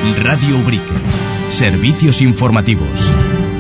Radio Ubrique. Servicios informativos.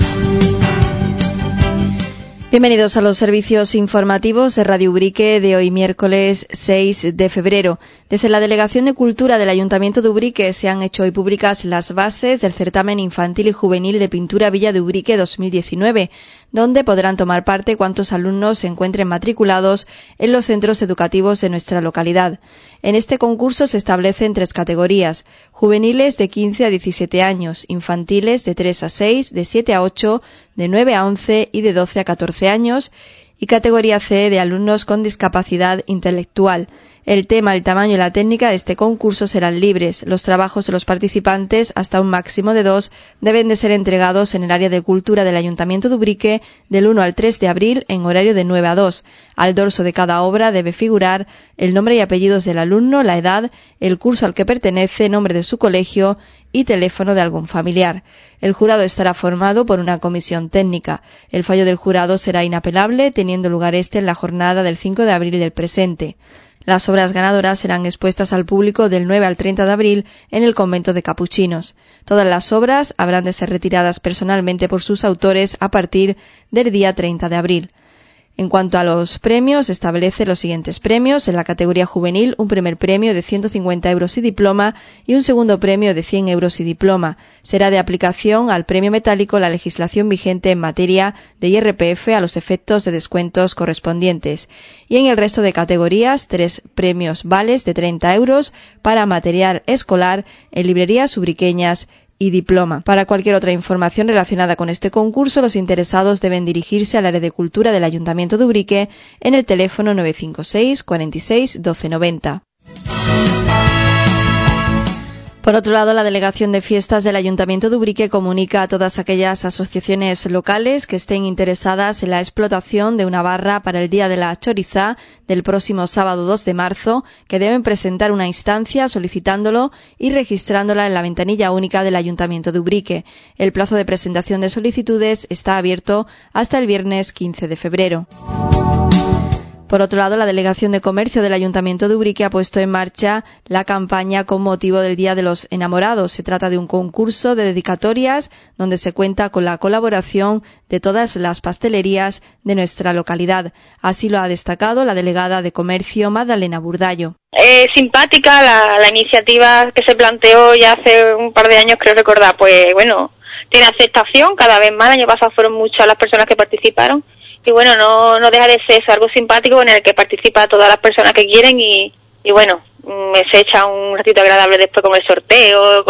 Bienvenidos a los servicios informativos de Radio Ubrique de hoy miércoles 6 de febrero. Desde la Delegación de Cultura del Ayuntamiento de Ubrique se han hecho hoy públicas las bases del certamen infantil y juvenil de pintura Villa de Ubrique 2019, donde podrán tomar parte cuantos alumnos se encuentren matriculados en los centros educativos de nuestra localidad. En este concurso se establecen 3 categorías: juveniles de 15 a 17 años, infantiles de 3 a 6, de 7 a 8, de 9 a 11 y de 12 a 14 años, y categoría C de alumnos con discapacidad intelectual. El tema, el tamaño y la técnica de este concurso serán libres. Los trabajos de los participantes, hasta un máximo de 2, deben de ser entregados en el área de cultura del Ayuntamiento de Ubrique del 1 al 3 de abril en horario de 9 a 2. Al dorso de cada obra debe figurar el nombre y apellidos del alumno, la edad, el curso al que pertenece, nombre de su colegio y teléfono de algún familiar. El jurado estará formado por una comisión técnica. El fallo del jurado será inapelable, teniendo lugar en la jornada del 5 de abril del presente. Las obras ganadoras serán expuestas al público del 9 al 30 de abril en el convento de Capuchinos. Todas las obras habrán de ser retiradas personalmente por sus autores a partir del día 30 de abril. En cuanto a los premios, establece los siguientes premios. En la categoría juvenil, un primer premio de 150 euros y diploma y un segundo premio de 100 euros y diploma. Será de aplicación al premio metálico la legislación vigente en materia de IRPF a los efectos de descuentos correspondientes. Y en el resto de categorías, 3 premios vales de 30 euros para material escolar en librerías ubriqueñas y diploma. Para cualquier otra información relacionada con este concurso, los interesados deben dirigirse al área de cultura del Ayuntamiento de Ubrique en el teléfono 956 46 12 90. Por otro lado, la Delegación de Fiestas del Ayuntamiento de Ubrique comunica a todas aquellas asociaciones locales que estén interesadas en la explotación de una barra para el Día de la Chorizá del próximo sábado 2 de marzo, que deben presentar una instancia solicitándolo y registrándola en la ventanilla única del Ayuntamiento de Ubrique. El plazo de presentación de solicitudes está abierto hasta el viernes 15 de febrero. Por otro lado, la Delegación de Comercio del Ayuntamiento de Ubrique ha puesto en marcha la campaña con motivo del Día de los Enamorados. Se trata de un concurso de dedicatorias donde se cuenta con la colaboración de todas las pastelerías de nuestra localidad. Así lo ha destacado la delegada de Comercio, Magdalena Burdallo. Simpática la iniciativa que se planteó ya hace un par de años, creo recordar. Pues bueno, tiene aceptación cada vez más. El año pasado fueron muchas las personas que participaron. Y bueno, no deja de ser eso, algo simpático en el que participa todas las personas que quieren y bueno, se echa un ratito agradable después con el sorteo,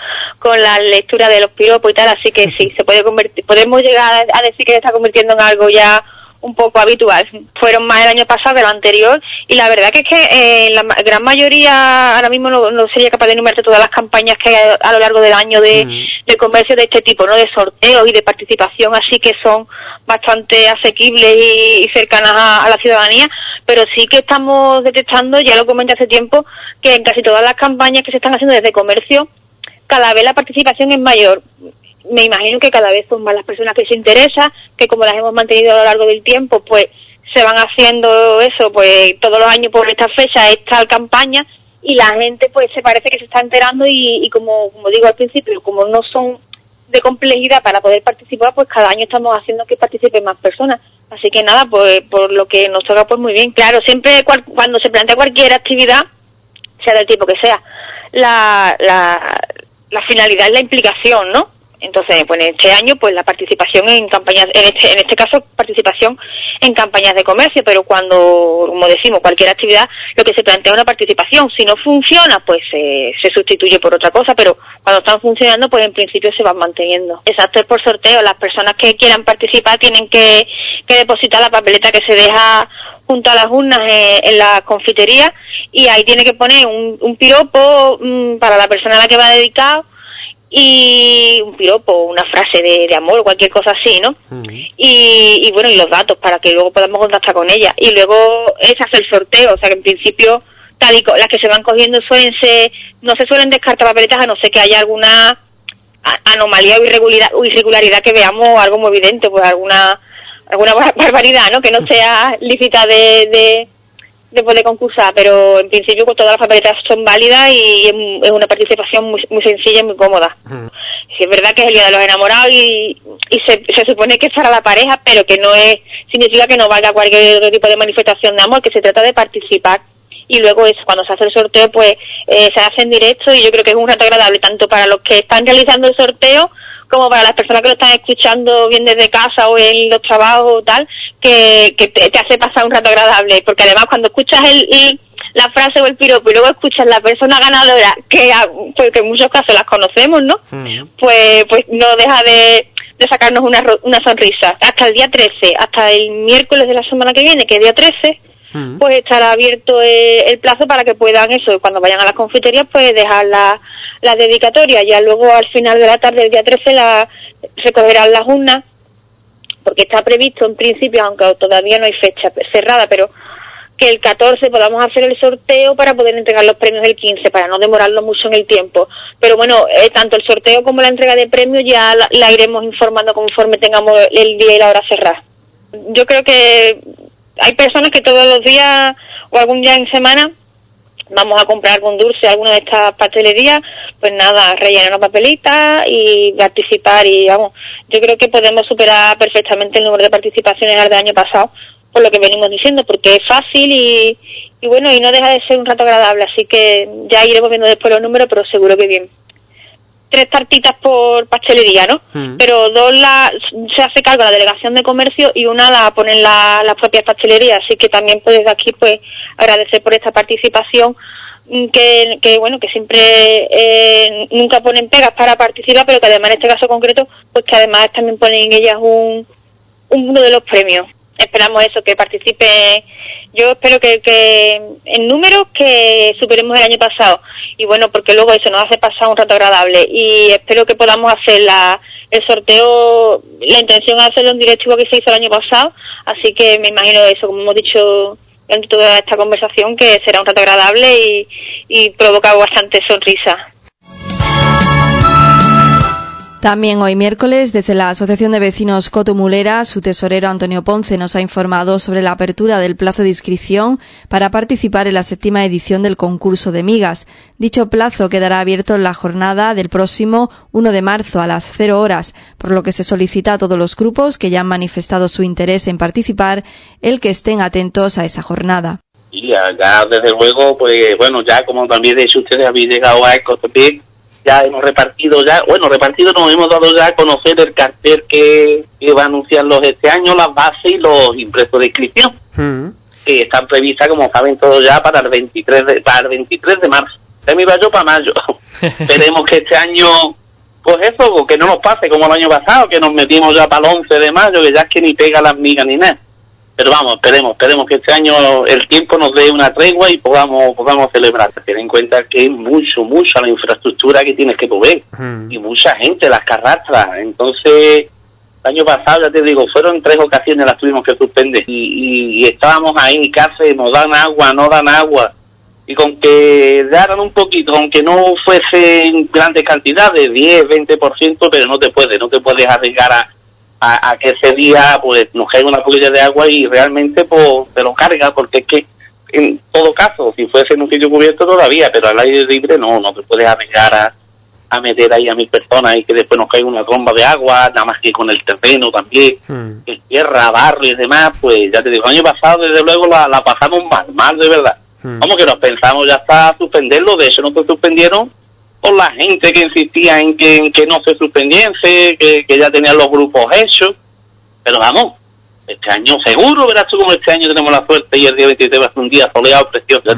con la lectura de los piropos y tal, así que sí, se puede convertir, podemos llegar a decir que se está convirtiendo en algo ya un poco habitual. Fueron más el año pasado que el anterior y la verdad que es que la gran mayoría, ahora mismo no sería capaz de enumerarte todas las campañas que hay a lo largo del año de comercio de este tipo, ¿no? De sorteos y de participación, así que son bastante asequibles y cercanas a la ciudadanía, pero sí que estamos detectando, ya lo comenté hace tiempo, que en casi todas las campañas que se están haciendo desde comercio, cada vez la participación es mayor. Me imagino que cada vez son más las personas que se interesan, que como las hemos mantenido a lo largo del tiempo, pues se van haciendo eso, pues todos los años por esta fecha, esta campaña, y la gente pues se parece que se está enterando y como digo al principio, como no son de complejidad para poder participar, pues cada año estamos haciendo que participen más personas. Así que nada, pues por lo que nos toca, pues muy bien. Claro, siempre cuando se plantea cualquier actividad, sea del tipo que sea, la finalidad es la implicación, ¿no? Entonces, pues en este año, pues la participación en campañas, en este caso, participación en campañas de comercio, pero cuando, como decimos, cualquier actividad, lo que se plantea es una participación. Si no funciona, pues se sustituye por otra cosa, pero cuando están funcionando, pues en principio se van manteniendo. Exacto, es por sorteo. Las personas que quieran participar tienen que depositar la papeleta que se deja junto a las urnas en la confitería y ahí tiene que poner un piropo para la persona a la que va dedicado, y un piropo, una frase de amor, cualquier cosa así, ¿no? Y bueno, y los datos para que luego podamos contactar con ella. Y luego es hacer el sorteo, o sea que en principio las que se van cogiendo no se suelen descartar papeletas a no ser que haya alguna anomalía o irregularidad que veamos, algo muy evidente, pues alguna barbaridad, ¿no? Que no sea lícita de después de concursar, pero en principio pues todas las papeletas son válidas y es una participación muy sencilla y muy cómoda. Sí, es verdad que es el Día de los Enamorados y se supone que es para la pareja, pero que no significa que no valga cualquier otro tipo de manifestación de amor, que se trata de participar. Y luego eso, cuando se hace el sorteo, pues se hace en directo y yo creo que es un rato agradable tanto para los que están realizando el sorteo como para las personas que lo están escuchando bien desde casa o en los trabajos o tal, que te hace pasar un rato agradable, porque además cuando escuchas la frase o el piropo y luego escuchas la persona ganadora, porque en muchos casos las conocemos, ¿no? Pues no deja de sacarnos una sonrisa. Hasta el día 13, hasta el miércoles de la semana que viene, que es día 13, pues estará abierto el plazo para que puedan eso, cuando vayan a las confiterías, pues dejar la dedicatoria. Ya luego al final de la tarde del día 13 recogerán las urnas, porque está previsto en principio, aunque todavía no hay fecha cerrada, pero que el 14 podamos hacer el sorteo para poder entregar los premios el 15, para no demorarlo mucho en el tiempo. Pero bueno, tanto el sorteo como la entrega de premios ya la iremos informando conforme tengamos el día y la hora cerrada. Yo creo que hay personas que todos los días o algún día en semana vamos a comprar algún dulce a alguna de estas pastelerías, pues nada, rellenar una papelita y participar. Y vamos, yo creo que podemos superar perfectamente el número de participaciones al del año pasado, por lo que venimos diciendo, porque es fácil y bueno, y no deja de ser un rato agradable, así que ya iremos viendo después los números, pero seguro que bien. 3 tartitas por pastelería, ¿no? Pero 2 se hace cargo la Delegación de Comercio y una la ponen las propias pastelerías, así que también pues desde aquí pues agradecer por esta participación, que bueno, que siempre nunca ponen pegas para participar, pero que además en este caso concreto, pues que además también ponen ellas uno de los premios. Esperamos eso, que participe. Yo espero que en números que superemos el año pasado. Y bueno, porque luego eso nos hace pasar un rato agradable. Y espero que podamos hacer el sorteo. La intención es hacerlo en directo igual que se hizo el año pasado. Así que me imagino eso, como hemos dicho en toda esta conversación, que será un rato agradable y provoca bastante sonrisa. También hoy miércoles, desde la Asociación de Vecinos Cotomulera, su tesorero Antonio Ponce nos ha informado sobre la apertura del plazo de inscripción para participar en la 7ª edición del concurso de migas. Dicho plazo quedará abierto en la jornada del próximo 1 de marzo a las 0 horas, por lo que se solicita a todos los grupos que ya han manifestado su interés en participar el que estén atentos a esa jornada. Y ya desde luego, pues bueno, ya como también de hecho ustedes habéis llegado a Ecotepec, ya hemos repartido nos hemos dado ya a conocer el cartel que va a anunciarlos este año, las bases y los impresos de inscripción, que están previstas, como saben todos ya, para el 23 de marzo. Se me iba yo para mayo. Esperemos que este año, pues eso, que no nos pase como el año pasado, que nos metimos ya para el 11 de mayo, que ya es que ni pega las migas ni nada. Pero vamos, esperemos que este año el tiempo nos dé una tregua y podamos celebrar. Ten en cuenta que es mucho la infraestructura que tienes que mover y mucha gente las que arrastra. Entonces, el año pasado, ya te digo, fueron 3 ocasiones las tuvimos que suspender y estábamos ahí, casi nos dan agua, no dan agua. Y con que daran un poquito, aunque no fuese en grandes cantidades, 10, 20%, pero no te puedes arriesgar a que ese día pues nos caiga una poquilla de agua y realmente pues te lo carga, porque es que en todo caso, si fuese en un sitio cubierto todavía, pero al aire libre no te puedes arriesgar a meter ahí a 1000 personas y que después nos caiga una tromba de agua, nada más que con el terreno también, que tierra, barro y demás. Pues ya te digo, el año pasado desde luego la pasamos mal de verdad. Como que nos pensamos ya hasta suspenderlo, de hecho no se suspendieron por la gente que insistía en que no se suspendiese, que ya tenían los grupos hechos. Pero vamos, este año seguro, verás tú como este año tenemos la suerte y el día 23 va a ser un día soleado precioso.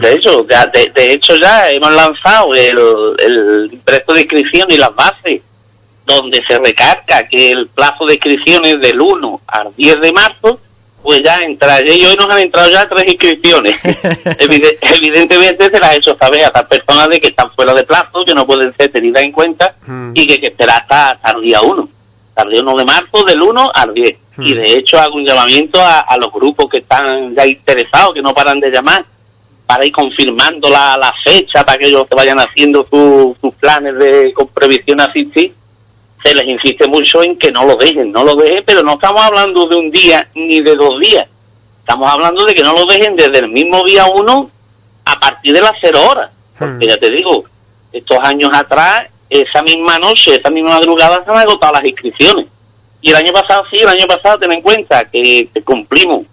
De hecho ya hemos lanzado el impreso de inscripción y las bases, donde se recarga que el plazo de inscripciones del 1 al 10 de marzo, pues ya y hoy nos han entrado ya 3 inscripciones. Evidentemente se las ha hecho saber a estas personas de que están fuera de plazo, que no pueden ser tenidas en cuenta y que esperar hasta el día 1. Hasta el día 1 de marzo, del 1 al 10. Y de hecho hago un llamamiento a los grupos que están ya interesados, que no paran de llamar, para ir confirmando la fecha, para que ellos se vayan haciendo sus planes con previsión a asistir. Se les insiste mucho en que no lo dejen, pero no estamos hablando de un día ni de 2 días. estamos hablando de que no lo dejen desde el mismo día 1 a partir de las 0 horas. Porque ya te digo, estos años atrás, esa misma noche, esa misma madrugada se han agotado las inscripciones. Y el año pasado, ten en cuenta que cumplimos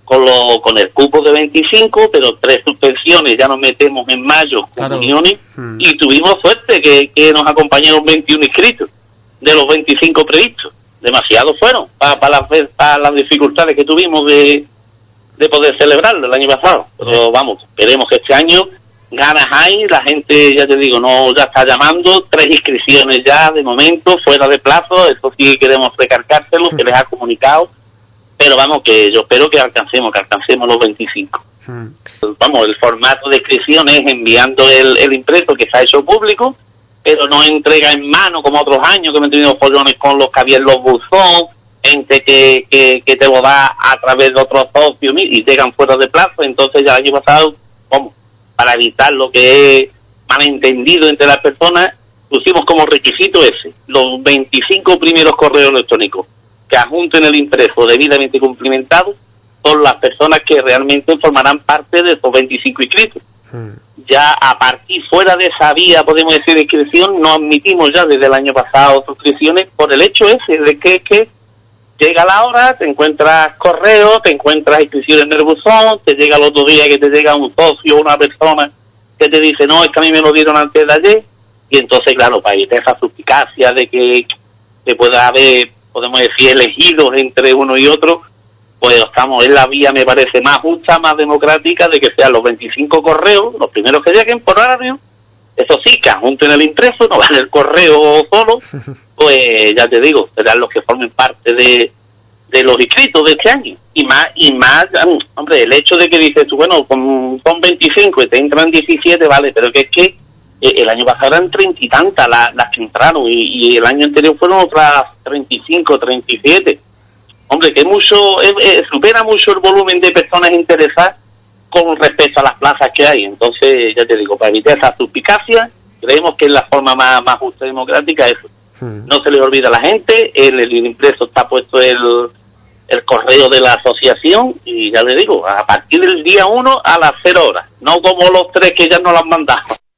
con el cupo de 25, pero 3 suspensiones, ya nos metemos en mayo con uniones, y tuvimos suerte que nos acompañaron 21 inscritos de los 25 previstos. Demasiados fueron para las dificultades que tuvimos de poder celebrarlo el año pasado. Pero vamos, esperemos que este año ganas hay, la gente, ya te digo, ya está llamando, 3 inscripciones ya de momento, fuera de plazo, eso sí queremos recalcárselo, que les ha comunicado, pero vamos, que yo espero que alcancemos los 25. Vamos, el formato de inscripción es enviando el impreso que se ha hecho público, pero no entrega en mano como otros años, que hemos tenido follones con los que había en los buzón, gente que te lo da a través de otros socios y llegan fuera de plazo. Entonces ya el año pasado, vamos, para evitar lo que es malentendido entre las personas, pusimos como requisito los 25 primeros correos electrónicos que adjunten el impreso debidamente cumplimentado son las personas que realmente formarán parte de esos 25 inscritos. Ya a partir fuera de esa vía, podemos decir, de inscripción, no admitimos ya desde el año pasado suscripciones por el hecho de que llega la hora, te encuentras correo, te encuentras inscripciones en el buzón, te llega el otro día que te llega un socio o una persona que te dice, no, es que a mí me lo dieron antes de ayer, y entonces, claro, para evitar esa suspicacia de que pueda haber, podemos decir, elegidos entre uno y otro, pues estamos en la vía, me parece, más justa, más democrática, de que sean los 25 correos, los primeros que lleguen por horario. Eso sí, que adjunten el impreso, no van el correo solo, pues ya te digo, serán los que formen parte de los inscritos de este año. Y más, hombre, el hecho de que dices tú, bueno, son 25 y te entran 17, vale, pero que es que el año pasado eran 30 y tantas las que entraron, y el año anterior fueron otras 35, 37. Hombre, que supera mucho el volumen de personas interesadas con respecto a las plazas que hay. Entonces, ya te digo, para evitar esa suspicacia, creemos que es la forma más justa y democrática eso. No se les olvida a la gente, el impreso está puesto el correo de la asociación, y ya le digo, a partir del día 1 a las 0 horas, no como los 3 que ya nos lo han mandado.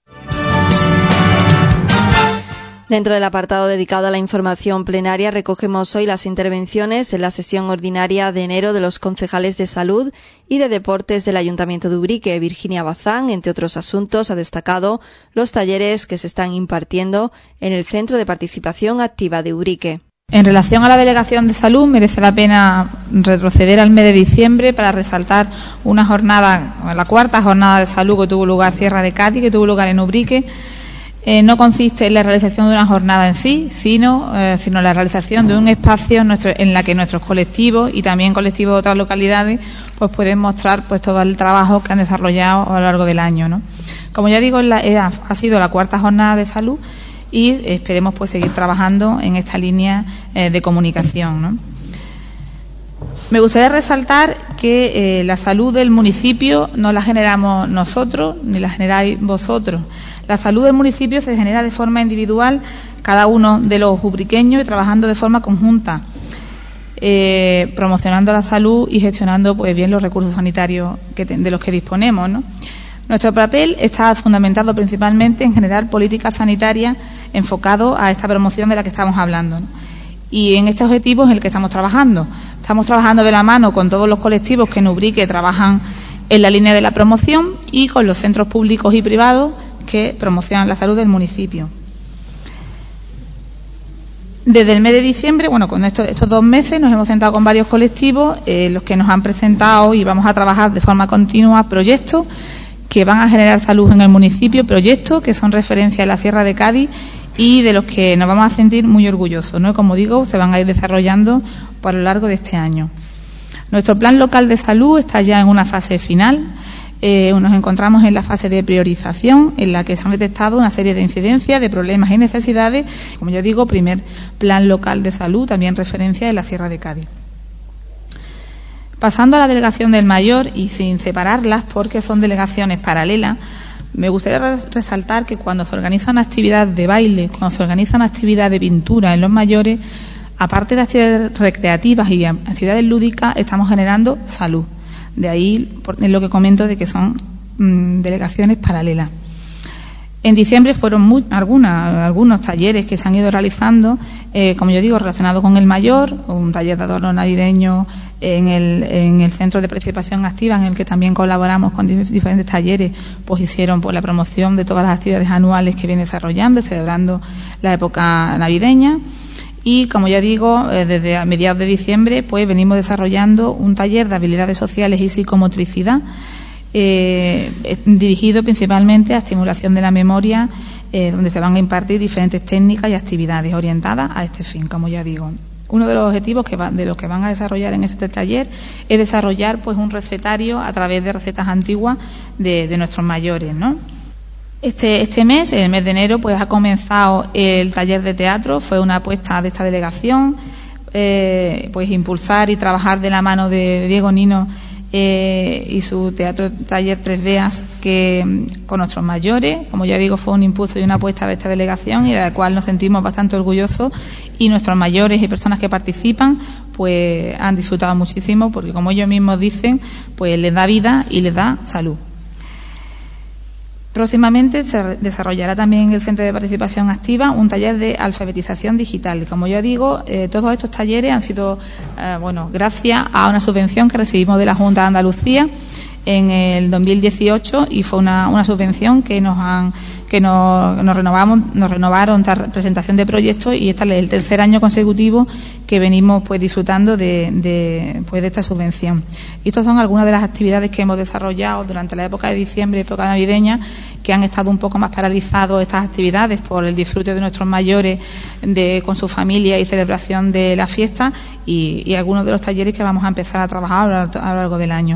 Dentro del apartado dedicado a la información plenaria, recogemos hoy las intervenciones en la sesión ordinaria de enero de los concejales de Salud y de Deportes del Ayuntamiento de Ubrique. Virginia Bazán, entre otros asuntos, ha destacado los talleres que se están impartiendo en el Centro de Participación Activa de Ubrique. En relación a la Delegación de Salud, merece la pena retroceder al mes de diciembre para resaltar una jornada, la 4ª jornada de salud que tuvo lugar en Sierra de Cádiz, que tuvo lugar en Ubrique. No consiste en la realización de una jornada en sí, sino la realización de un espacio en la que nuestros colectivos y también colectivos de otras localidades pues pueden mostrar pues todo el trabajo que han desarrollado a lo largo del año, ¿no? Como ya digo, ha sido la 4ª jornada de salud y esperemos pues seguir trabajando en esta línea de comunicación, ¿no? Me gustaría resaltar que la salud del municipio no la generamos nosotros ni la generáis vosotros. La salud del municipio se genera de forma individual, cada uno de los ubriqueños, y trabajando de forma conjunta, promocionando la salud y gestionando pues bien los recursos sanitarios de los que disponemos, ¿no? Nuestro papel está fundamentado principalmente en generar políticas sanitarias enfocadas a esta promoción de la que estamos hablando, ¿no? Y en este objetivo es el que estamos trabajando. Estamos trabajando de la mano con todos los colectivos que en Ubrique trabajan en la línea de la promoción y con los centros públicos y privados que promocionan la salud del municipio. Desde el mes de diciembre, con estos 2 meses nos hemos sentado con varios colectivos, los que nos han presentado, y vamos a trabajar de forma continua proyectos que van a generar salud en el municipio, proyectos que son referencia en la Sierra de Cádiz y de los que nos vamos a sentir muy orgullosos, ¿no? Como digo, se van a ir desarrollando por lo largo de este año. Nuestro plan local de salud está ya en una fase final. Nos encontramos en la fase de priorización, en la que se han detectado una serie de incidencias, de problemas y necesidades. Como yo digo, primer plan local de salud, también referencia en la Sierra de Cádiz. Pasando a la delegación del Mayor, y sin separarlas porque son delegaciones paralelas, me gustaría resaltar que cuando se organiza una actividad de baile, cuando se organiza una actividad de pintura en los mayores, aparte de actividades recreativas y actividades lúdicas, estamos generando salud. De ahí es lo que comento de que son delegaciones paralelas. En diciembre fueron algunos talleres que se han ido realizando, como yo digo, relacionados con el mayor, un taller de adorno navideño en el Centro de Participación Activa, en el que también colaboramos con diferentes talleres, pues hicieron la promoción de todas las actividades anuales que viene desarrollando y celebrando la época navideña. Y, como ya digo, desde a mediados de diciembre, pues venimos desarrollando un taller de habilidades sociales y psicomotricidad, dirigido principalmente a estimulación de la memoria, donde se van a impartir diferentes técnicas y actividades orientadas a este fin, como ya digo. Uno de los objetivos de los que van a desarrollar en este taller es desarrollar pues un recetario a través de recetas antiguas de nuestros mayores, ¿no? Este mes, el mes de enero, pues ha comenzado el taller de teatro. Fue una apuesta de esta delegación, pues impulsar y trabajar de la mano de Diego Nino y su teatro taller 3Deas con nuestros mayores. Como ya digo, fue un impulso y una apuesta de esta delegación, y de la cual nos sentimos bastante orgullosos, y nuestros mayores y personas que participan pues han disfrutado muchísimo, porque, como ellos mismos dicen, pues les da vida y les da salud. Próximamente se desarrollará también en el Centro de Participación Activa un taller de alfabetización digital. Como yo digo, todos estos talleres han sido, gracias a una subvención que recibimos de la Junta de Andalucía en el 2018, y fue una subvención que nos renovaron tras presentación de proyectos, y este es el tercer año consecutivo que venimos pues disfrutando de esta subvención. Y estas son algunas de las actividades que hemos desarrollado durante la época de diciembre, época navideña, que han estado un poco más paralizados estas actividades por el disfrute de nuestros mayores con su familia y celebración de la fiesta, y algunos de los talleres que vamos a empezar a trabajar a lo largo del año.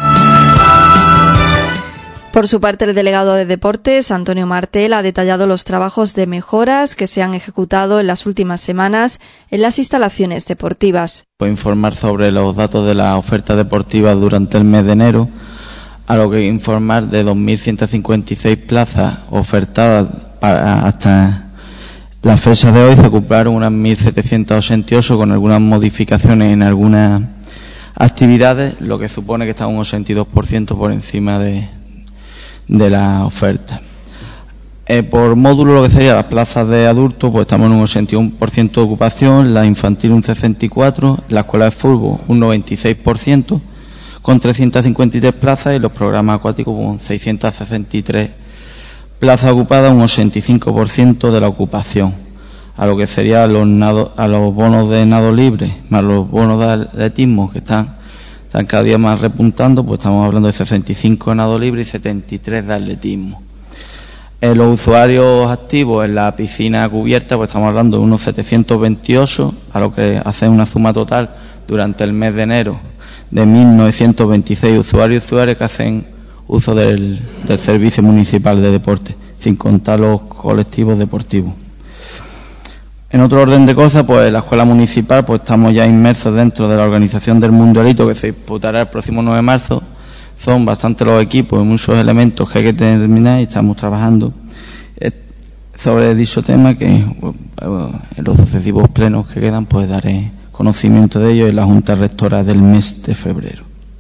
Por su parte, el delegado de Deportes, Antonio Martel, ha detallado los trabajos de mejoras que se han ejecutado en las últimas semanas en las instalaciones deportivas. Puedo informar sobre los datos de las ofertas deportivas durante el mes de enero, a lo que informar de 2.156 plazas ofertadas hasta la fecha de hoy. Se ocuparon unas 1.788 con algunas modificaciones en algunas actividades, lo que supone que está un 82% por encima de la oferta. Por módulo, lo que sería las plazas de adultos, pues estamos en un 81% de ocupación, la infantil un 64%, la escuela de fútbol un 96%, con 353 plazas, y los programas acuáticos con 663 plazas ocupadas, un 85% de la ocupación. A lo que sería a los bonos de nado libre, más los bonos de atletismo, que están cada día más repuntando, pues estamos hablando de 65 de nado libre y 73 de atletismo. Los usuarios activos en la piscina cubierta, pues estamos hablando de unos 728, a lo que hace una suma total durante el mes de enero de 1.926 usuarios y usuarias que hacen uso del servicio municipal de deporte, sin contar los colectivos deportivos. En otro orden de cosas, pues la escuela municipal, pues estamos ya inmersos dentro de la organización del Mundialito, que se disputará el próximo 9 de marzo. Son bastantes los equipos y muchos elementos que hay que terminar, y estamos trabajando sobre dicho tema, que en los sucesivos plenos que quedan pues daré conocimiento de ello en la Junta Rectora del mes de febrero.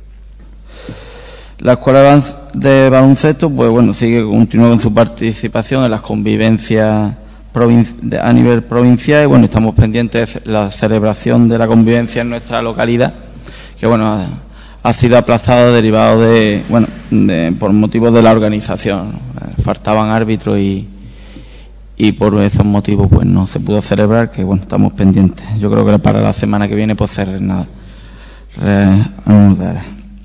La escuela de baloncesto pues continúa con su participación en las convivencias a nivel provincial, y estamos pendientes de la celebración de la convivencia en nuestra localidad, que ha sido aplazado derivado por motivos de la organización. Faltaban árbitros y por esos motivos pues no se pudo celebrar, que estamos pendientes. Yo creo que para la semana que viene pues se reanudará.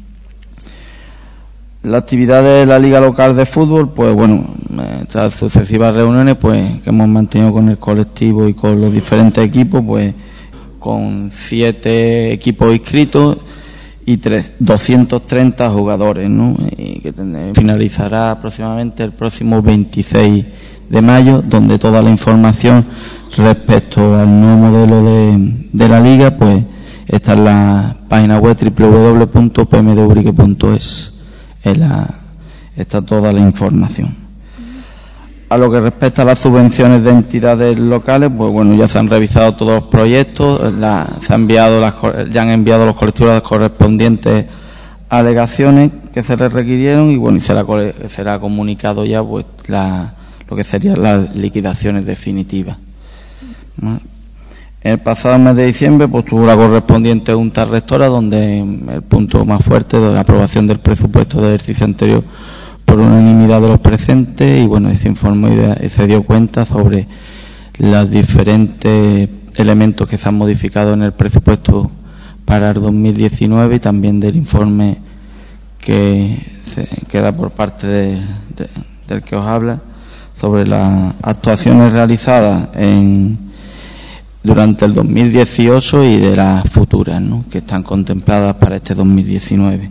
La actividad de la Liga Local de Fútbol, pues tras sucesivas reuniones pues que hemos mantenido con el colectivo y con los diferentes equipos, pues con 7 equipos inscritos y 230 jugadores, ¿no? Y que finalizará aproximadamente el próximo 26 de mayo, donde toda la información respecto al nuevo modelo de la liga pues está en la página web www.pmdubrique.es. Está toda la información. A lo que respecta a las subvenciones de entidades locales, pues ya se han revisado todos los proyectos, ya han enviado los colectivos correspondientes alegaciones que se les requirieron y bueno, y será comunicado ya pues lo que serían las liquidaciones definitivas, ¿no? El pasado mes de diciembre pues tuvo la correspondiente junta rectora, donde el punto más fuerte de la aprobación del presupuesto del ejercicio anterior por unanimidad de los presentes, y bueno, se informó y se dio cuenta sobre los diferentes elementos que se han modificado en el presupuesto para el 2019 y también del informe que da por parte del que os habla sobre las actuaciones realizadas durante el 2018 y de las futuras, ¿no?, que están contempladas para este 2019.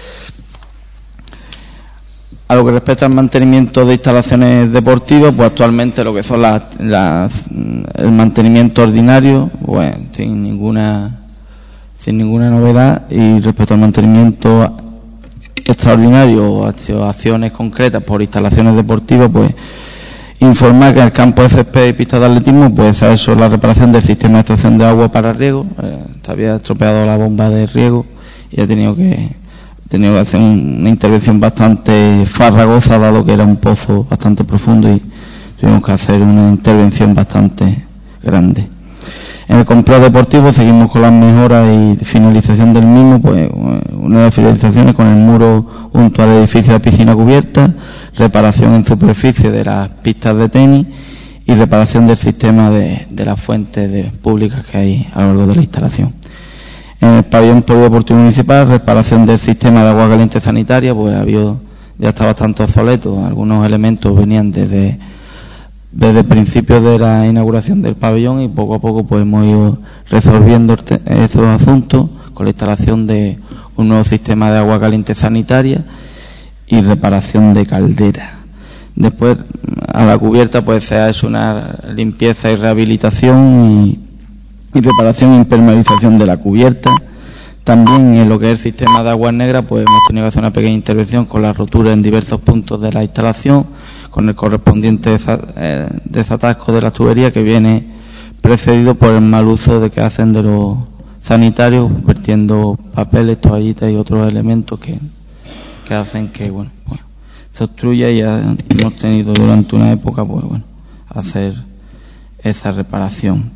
A lo que respecta al mantenimiento de instalaciones deportivas, pues actualmente lo que son el mantenimiento ordinario, pues sin ninguna novedad, y respecto al mantenimiento extraordinario o acciones concretas por instalaciones deportivas, pues informar que en el campo de césped y pistas de atletismo pues se ha hecho la reparación del sistema de extracción de agua para riego. Se había estropeado la bomba de riego y he tenido que hacer una intervención bastante farragosa, dado que era un pozo bastante profundo y tuvimos que hacer una intervención bastante grande. En el complejo deportivo seguimos con las mejoras y finalización del mismo, pues una de las finalizaciones con el muro junto al edificio de piscina cubierta, reparación en superficie de las pistas de tenis y reparación del sistema de las fuentes públicas que hay a lo largo de la instalación. En el pabellón polideportivo municipal, reparación del sistema de agua caliente sanitaria, pues ya está bastante obsoleto. Algunos elementos venían desde principios de la inauguración del pabellón y poco a poco pues hemos ido resolviendo estos asuntos con la instalación de un nuevo sistema de agua caliente sanitaria y reparación de calderas. Después, a la cubierta pues se ha hecho una limpieza y rehabilitación y reparación e impermeabilización de la cubierta. También en lo que es el sistema de aguas negras, pues hemos tenido que hacer una pequeña intervención con la rotura en diversos puntos de la instalación, con el correspondiente desatasco de la tubería, que viene precedido por el mal uso que hacen de los sanitarios, vertiendo papeles, toallitas y otros elementos que hacen que se obstruya, y hemos tenido durante una época hacer esa reparación.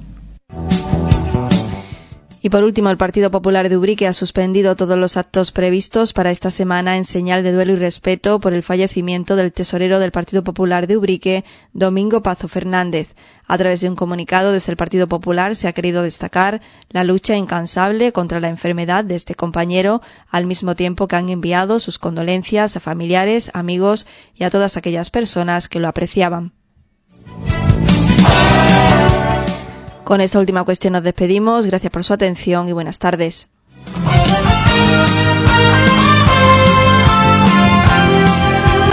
Y por último, el Partido Popular de Ubrique ha suspendido todos los actos previstos para esta semana en señal de duelo y respeto por el fallecimiento del tesorero del Partido Popular de Ubrique, Domingo Pazo Fernández. A través de un comunicado desde el Partido Popular se ha querido destacar la lucha incansable contra la enfermedad de este compañero, al mismo tiempo que han enviado sus condolencias a familiares, amigos y a todas aquellas personas que lo apreciaban. Con esta última cuestión nos despedimos. Gracias por su atención y buenas tardes.